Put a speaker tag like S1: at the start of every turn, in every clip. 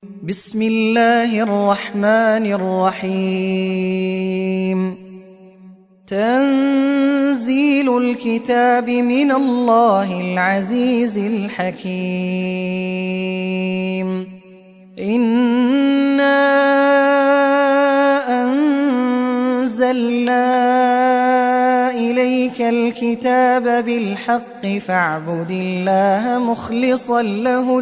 S1: بسم الله الرحمن الرحيم تنزيل الكتاب من الله العزيز الحكيم إنا أنزلنا إليك الكتاب بالحق فاعبد الله مخلصا له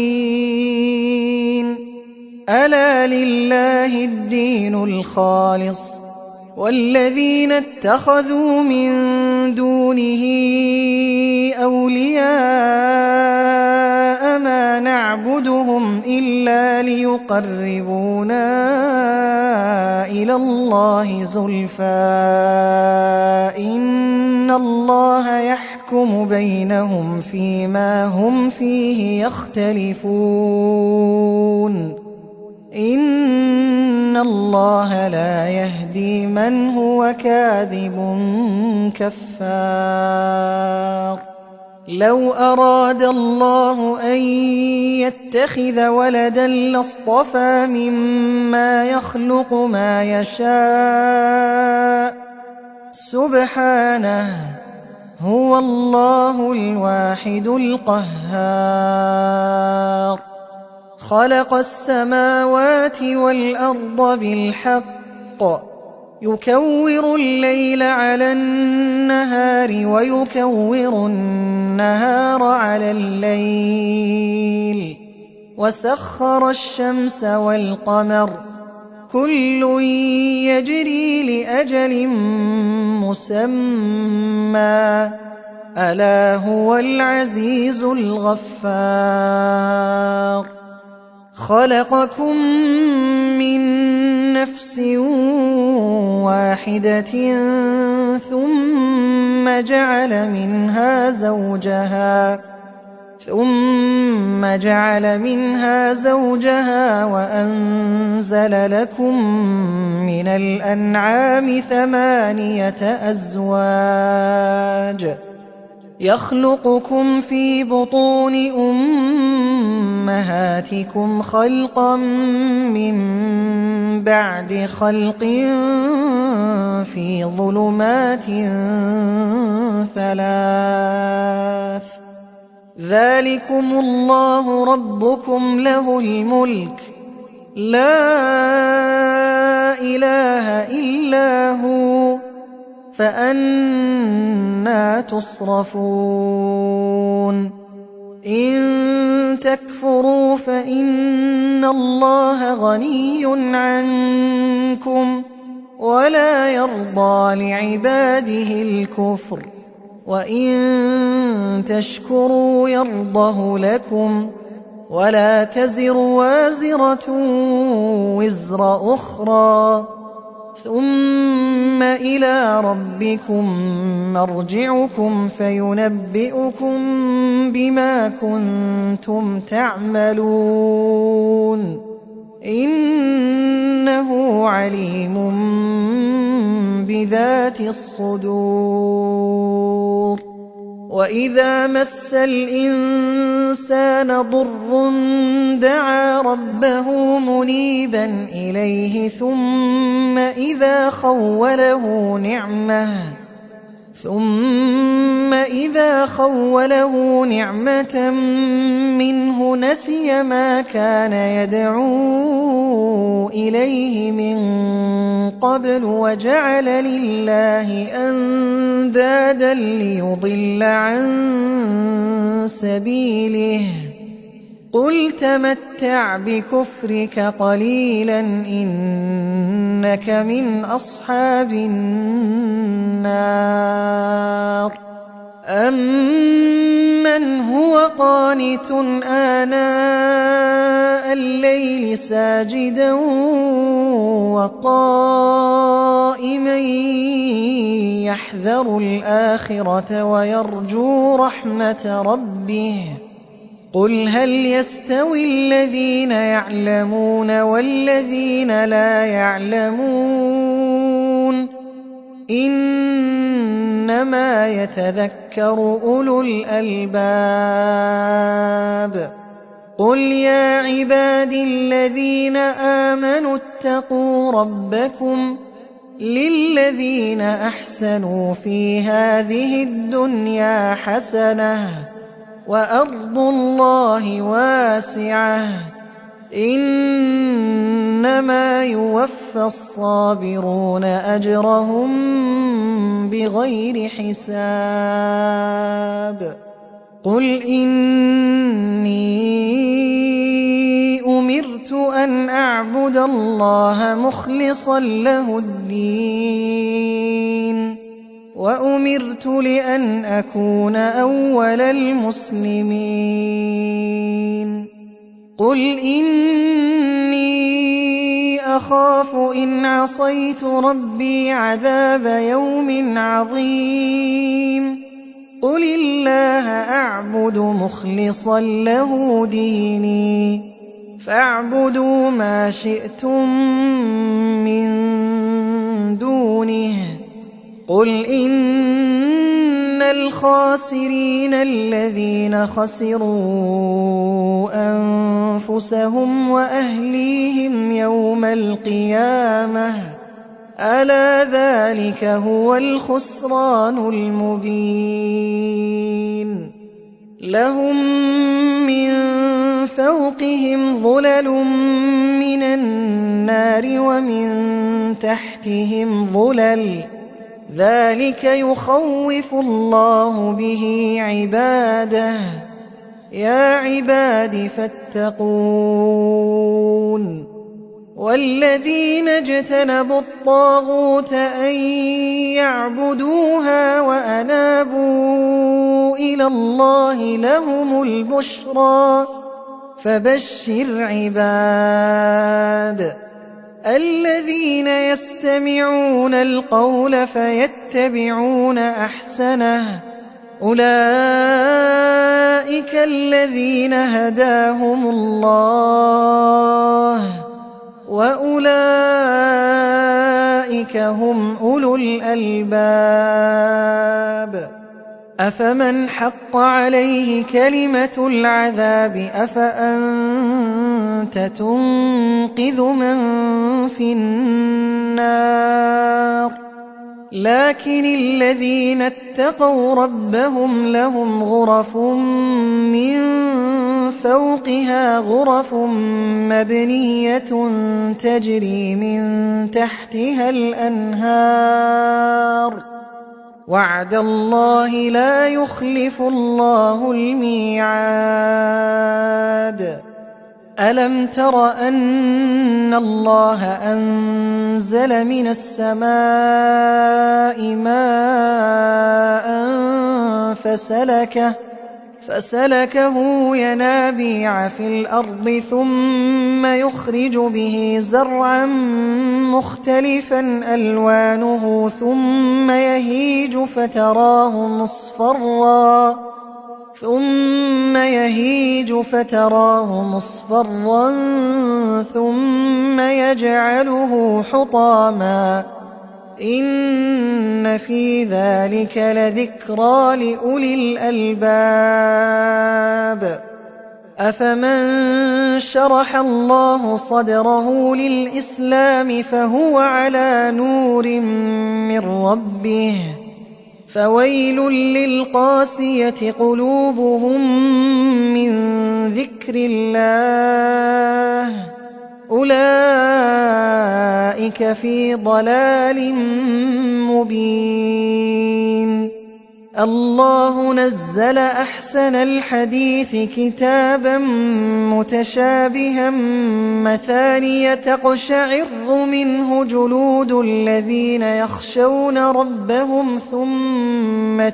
S1: الدين ألا لله الدين الخالص والذين اتخذوا من دونه أولياء ما نعبدهم إلا ليقربونا إلى الله زلفى إن الله يحكم بينهم فيما هم فيه يختلفون إن الله لا يهدي من هو كاذب كفار لو أراد الله أن يتخذ ولدا لاصطفى مما يخلق ما يشاء سبحانه هو الله الواحد القهار خلق السماوات والأرض بالحق يكور الليل على النهار ويكور النهار على الليل وسخر الشمس والقمر كل يجري لأجل مسمى ألا هو العزيز الغفار خلقكم من نفس واحدة ثم جعل منها زوجها وأنزل لكم من الأنعام 8 أزواج يخلقكم في بطون أمهاتكم خلقا من بعد خلق في ظلمات 3 ذلكم الله ربكم له الملك لا إله إلا هو فأنى تصرفون إن تكفروا فإن الله غني عنكم ولا يرضى لعباده الكفر وإن تشكروا يرضه لكم ولا تزر وازرة وزر أخرى ثم إلى ربكم مرجعكم فينبئكم بما كنتم تعملون إنه عليم بذات الصدور وإذا مس الإنسان ضر دعا ربه منيبا إليه ثم إذا خوله نعمة منه نسي ما كان يدعو إليه من قبل وجعل لله أندادا ليضل عن سبيله قل تمتع بكفرك قليلا إنك من أصحاب النار أمن هو قانت آناء الليل ساجدا وقائما يحذر الآخرة ويرجو رحمة ربه قل هل يستوي الذين يعلمون والذين لا يعلمون إنما يتذكر أولو الألباب قل يا عبادي الذين آمنوا اتقوا ربكم للذين أحسنوا في هذه الدنيا حسنة وأرض الله واسعة إنما يوفى الصابرون أجرهم بغير حساب قل إني أمرت أن أعبد الله مخلصا له الدين وأمرت لأن أكون أول المسلمين قل إني أخاف إن عصيت ربي عذاب يوم عظيم قل الله أعبد مخلصا له ديني فاعبدوا ما شئتم من دونه قل إن الخاسرين الذين خسروا أنفسهم وأهليهم يوم القيامة ألا ذلك هو الخسران المبين لهم من فوقهم ظلل من النار ومن تحتهم ظلل ذلك يخوف الله به عباده يا عباد فاتقون والذين اجتنبوا الطاغوت أن يعبدوها وأنابوا إلى الله لهم البشرى فبشر عباد الذين يستمعون القول فيتبعون أحسنه أولئك الذين هداهم الله وأولئك هم أولو الألباب أفمن حق عليه كلمة العذاب أفأنت تنقذ من في النار لكن الذين اتقوا ربهم لهم غرف من فوقها غرف مبنية تجري من تحتها الأنهار وعد الله لا يخلف الله الميعاد ألم تر أن الله أنزل من السماء ماء فسلكه ينابيع في الأرض ثم يخرج به زرعا مختلفا ألوانه ثم يهيج فتراه مصفرا ثم يجعله حطاما إن في ذلك لذكرى لأولي الألباب أفمن شرح الله صدره للإسلام فهو على نور من ربه فويل للقاسية قلوبهم من ذكر الله أولئك في ضلال مبين الله نزل أحسن الحديث كتابا متشابها مثانية تقشعر منه جلود الذين يخشون ربهم ثم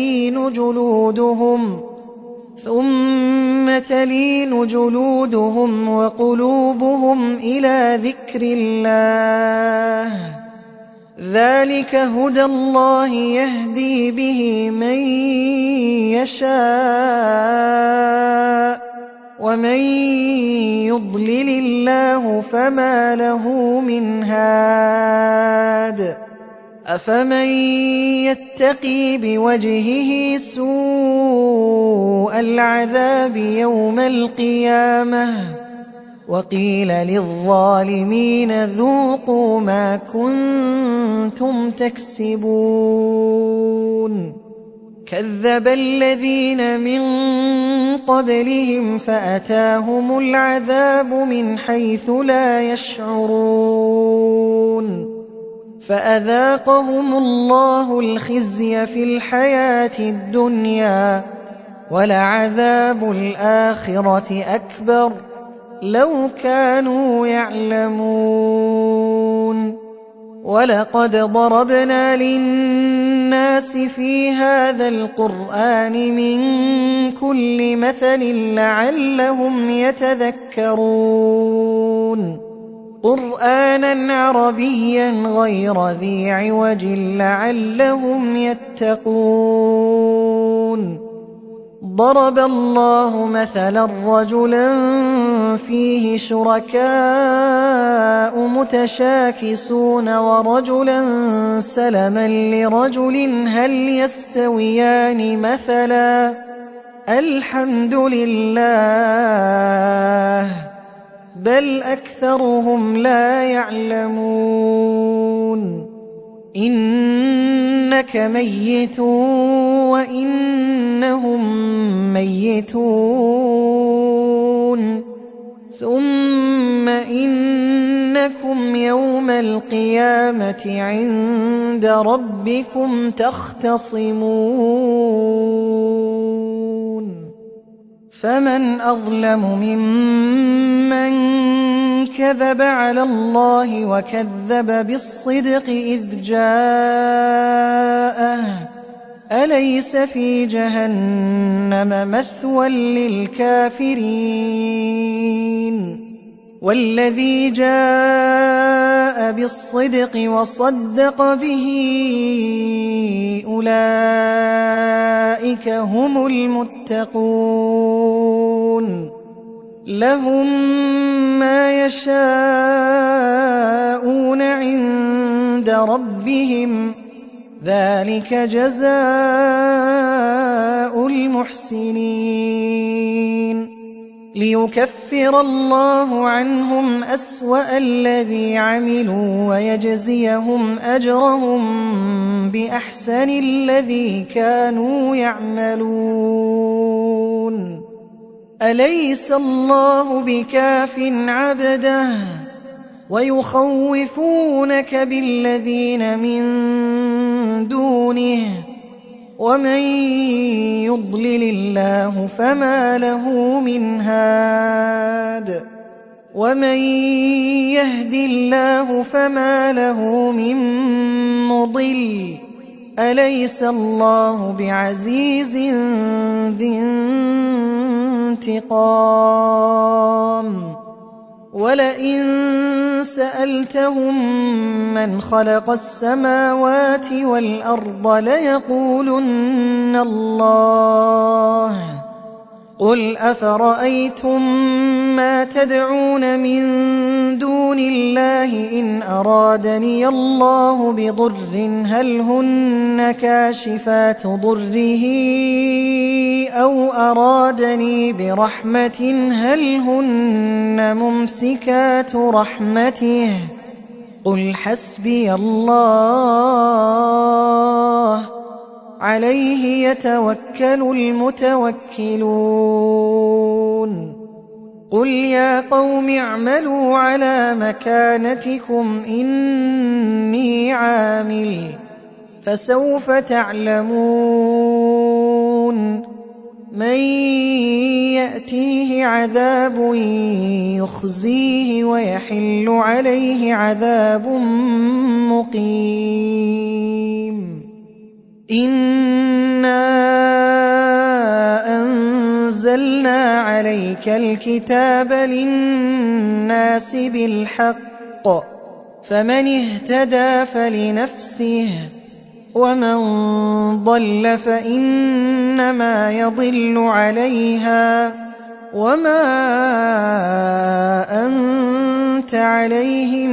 S1: تلين جلودهم وقلوبهم إلى ذكر الله ذلك هدى الله يهدي به من يشاء ومن يضلل الله فما له من هاد أفمن يتقي بوجهه سوء العذاب يوم القيامة وقيل للظالمين ذوقوا ما كنتم تكسبون كذب الذين من قبلهم فأتاهم العذاب من حيث لا يشعرون فأذاقهم الله الخزي في الحياة الدنيا ولعذاب الآخرة أكبر لو كانوا يعلمون ولقد ضربنا للناس في هذا القرآن من كل مثل لعلهم يتذكرون قرآنا عربيا غير ذي عوج لعلهم يتقون ضرب الله مثلا رجلا فيه شركاء متشاكسون ورجلا سلما لرجل هل يستويان مثلا الحمد لله بل أكثرهم لا يعلمون إنك ميت وإنهم ميتون ثم إنكم يوم القيامة عند ربكم تختصمون فمن أظلم ممن كذب على الله وكذب بالصدق إذ جاءه أليس في جهنم مثوى للكافرين والذي جاء بالصدق وصدق به أولئك هم المتقون لهم ما يشاءون عند ربهم ذلك جزاء المحسنين ليكفر الله عنهم أسوأ الذي عملوا ويجزيهم أجرهم بأحسن الذي كانوا يعملون أليس الله بكاف عبده ويخوفونك بالذين من دونه ومن يضلل الله فما له من هاد ومن يهد الله فما له من مضل أليس الله بعزيز ذي انتقام ولئن سألتهم من خلق السماوات والأرض ليقولن الله قل أفرأيتم ما تدعون من دون الله إن أرادني الله بضر هل هن كاشفات ضره أو أرادني برحمة هل هن ممسكات رحمته قل حسبي الله عليه يتوكل المتوكلون قل يا قوم اعملوا على مكانتكم إني عامل فسوف تعلمون من يأتيه عذاب يخزيه ويحل عليه عذاب مقيم إنا أنزلنا عليك الكتاب للناس بالحق فمن اهتدى فلنفسه ومن ضل فإنما يضل عليها وما أنت عليهم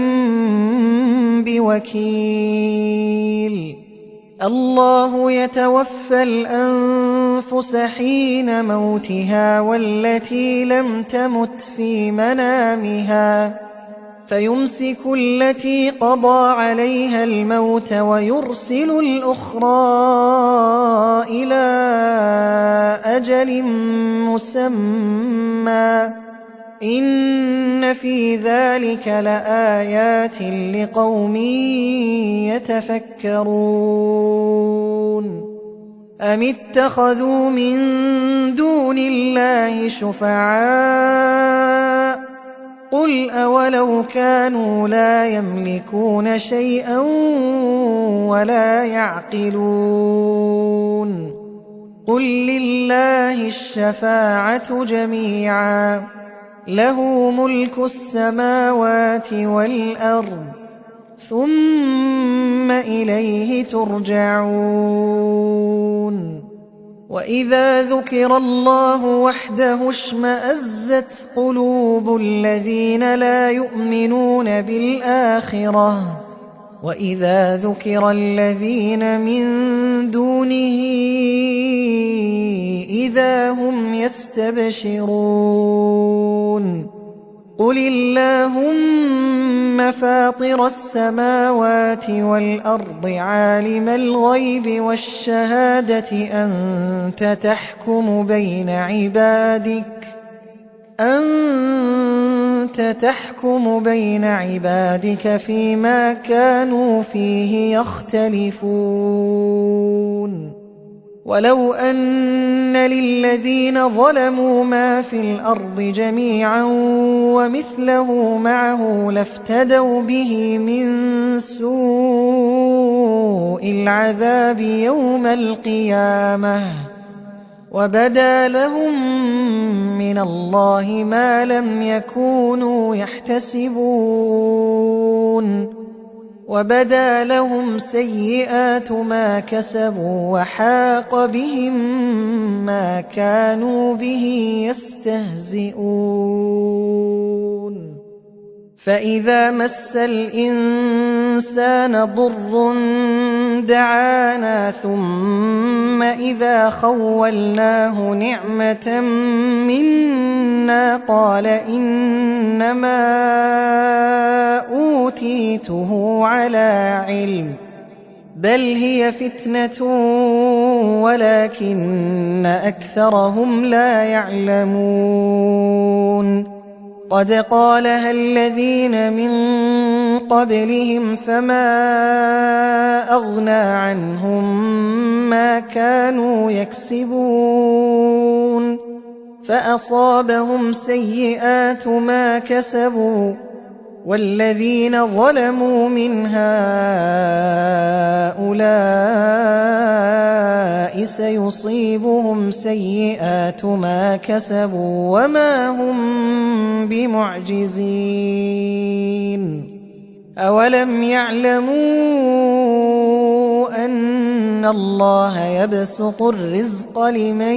S1: بوكيل. الله يتوفى الأنفس حين موتها والتي لم تمت في منامها فيمسك التي قضى عليها الموت ويرسل الأخرى إلى أجل مسمى إن في ذلك لآيات لقوم يتفكرون. أم اتخذوا من دون الله شفعاء قل أولو كانوا لا يملكون شيئا ولا يعقلون قل لله الشفاعة جميعا له ملك السماوات والأرض ثم إليه ترجعون. وإذا ذكر الله وحده اشمأزت قلوب الذين لا يؤمنون بالآخرة وإذا ذكر الذين من دونه إذا هم يستبشرون. قل اللهم فاطر السماوات والأرض عالم الغيب والشهادة أنت تحكم بين عبادك فيما كانوا فيه يختلفون. ولو أن للذين ظلموا ما في الأرض جميعا ومثله معه لافتدوا به من سوء العذاب يوم القيامة وبدا لهم من الله ما لم يكونوا يحتسبون وبدا لهم سيئات ما كسبوا وحاق بهم ما كانوا به يستهزئون. فإذا مس الإنسان ضر دعانا ثم إذا خولناه نعمة منا قال إنما أوتيته على علم بل هي فتنة ولكن أكثرهم لا يعلمون. قد قالها الذين من قبلهم فما أغنى عنهم ما كانوا يكسبون فأصابهم سيئات ما كسبوا والذين ظلموا من هؤلاء سيصيبهم سيئات ما كسبوا وما هم بمعجزين. أولم يعلموا أن الله يبسط الرزق لمن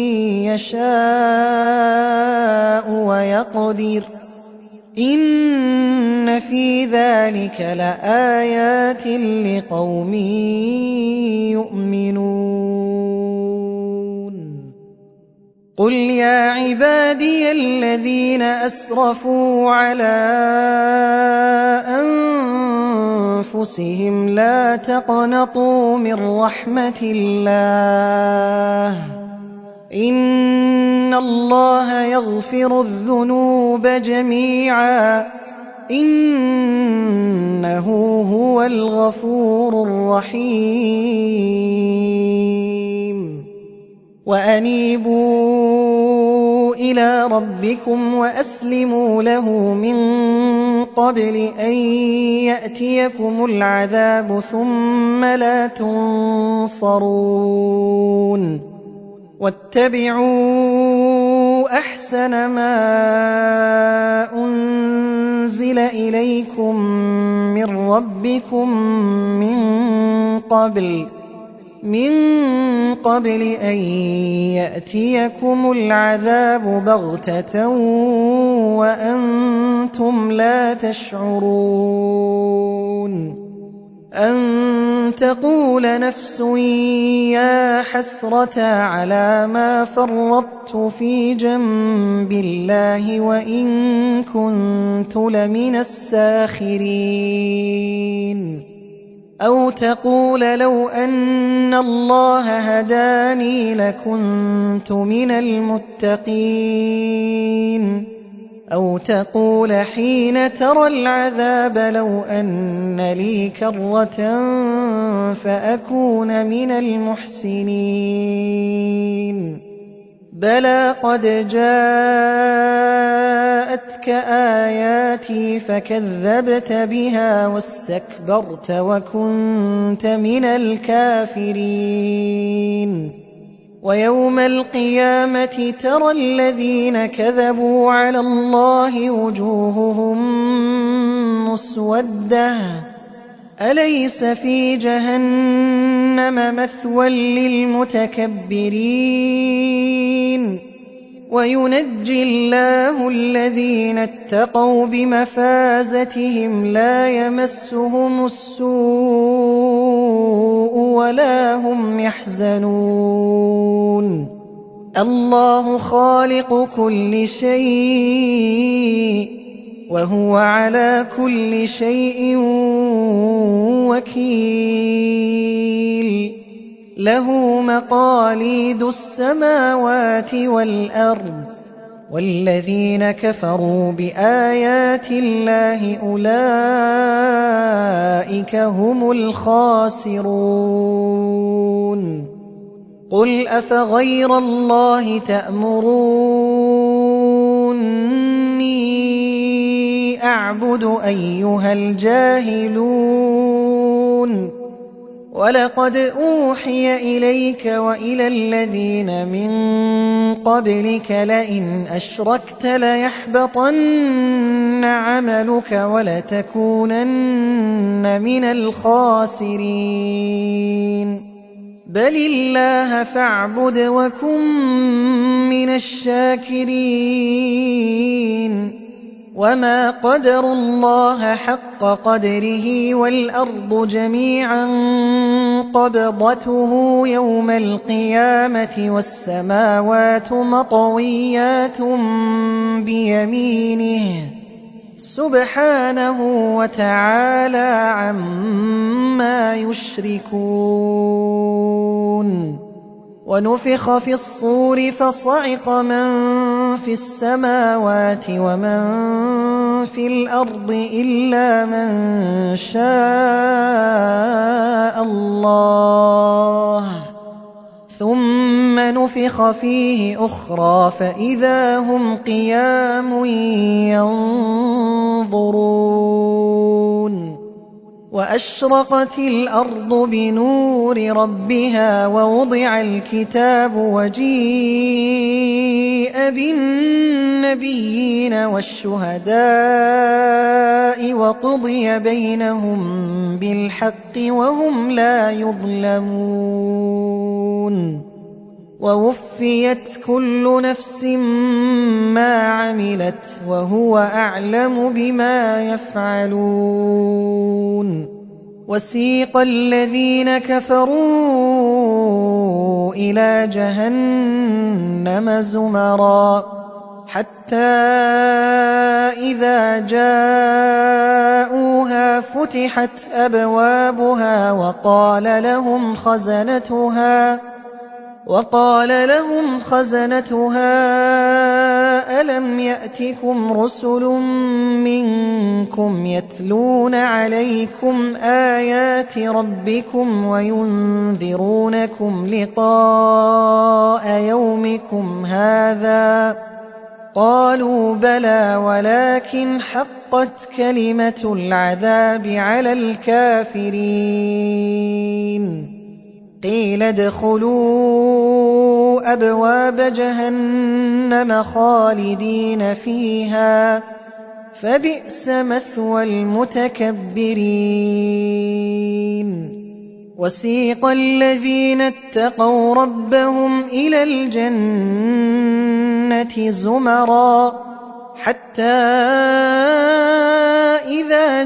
S1: يشاء ويقدر إن في ذلك لآيات لقوم يؤمنون. قل يا عبادي الذين أسرفوا على أنفسهم لا تقنطوا من رحمة الله إن الله يغفر الذنوب جميعا إنه هو الغفور الرحيم. وأنيبوا إلى ربكم وأسلموا له من قبل أن يأتيكم العذاب ثم لا تنصرون. واتبعوا أحسن ما أنزل إليكم من ربكم من قبل أن يأتيكم العذاب بغتة وأنتم لا تشعرون أن تقول نفس يا حسرة على ما فرطت في جنب الله وإن كنت لمن الساخرين أو تقول لو أن الله هداني لكنت من المتقين أو تقول حين ترى العذاب لو أن لي كرة فأكون من المحسنين بلى قد جاءتك آياتي فكذبت بها واستكبرت وكنت من الكافرين ويوم القيامة ترى الذين كذبوا على الله وجوههم مسودة أليس في جهنم مثوى للمتكبرين وينجي الله الذين اتقوا بمفازتهم لا يمسهم السوء ولا هم يحزنون الله خالق كل شيء وهو على كل شيء وكيل له مقاليد السماوات والأرض والذين كفروا بآيات الله أولئك هم الخاسرون قل أفغير الله تأمروني أعبد أيها الجاهلون ولقد أوحي إليك وإلى الذين من قبلك لئن أشركت ليحبطن عملك ولتكونن من الخاسرين بل الله فاعبد وكن من الشاكرين وما قدروا الله حق قدره والأرض جميعا قبضته يوم القيامة والسماوات مطويات بيمينه سبحانه وتعالى عما يشركون ونفخ في الصور فصعق من في السماوات ومن في الأرض إلا من شاء الله ثم نفخ فيه أخرى فإذا هم قيام ينظرون وأشرقت الأرض بنور ربها ووضع الكتاب وجيء بالنبيين والشهداء وقضي بينهم بالحق وهم لا يظلمون ووفيت كل نفس ما عملت وهو أعلم بما يفعلون وسيق الذين كفروا إلى جهنم زمرا حتى إذا جاءوها فتحت أبوابها وقال لهم خزنتها ألم يأتكم رسل منكم يتلون عليكم آيات ربكم وينذرونكم لقاء يومكم هذا قالوا بلى ولكن حقت كلمة العذاب على الكافرين قيل ادخلوا أبواب جهنم خالدين فيها فبئس مثوى المتكبرين وسيق الذين اتقوا ربهم إلى الجنة زمرا حتى إذا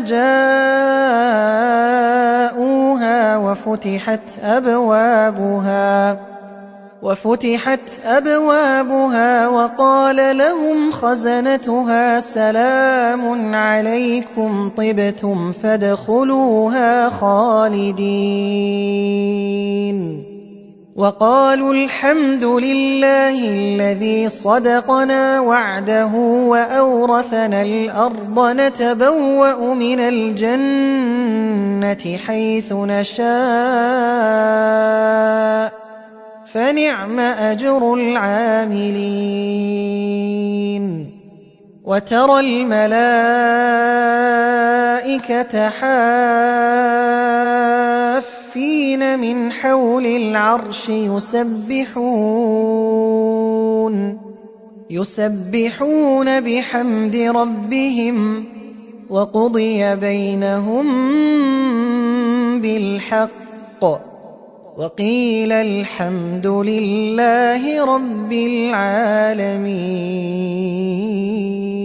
S1: جاءوها وفتحت أبوابها وقال لهم خزنتها سلام عليكم طبتم فادخلوها خالدين وقالوا الحمد لله الذي صدقنا وعده وأورثنا الأرض نتبوأ من الجنة حيث نشاء فنعم أجر العاملين وترى الملائكة حافين من حول العرش يسبحون بحمد ربهم وقضي بينهم بالحق وقيل الحمد لله رب العالمين.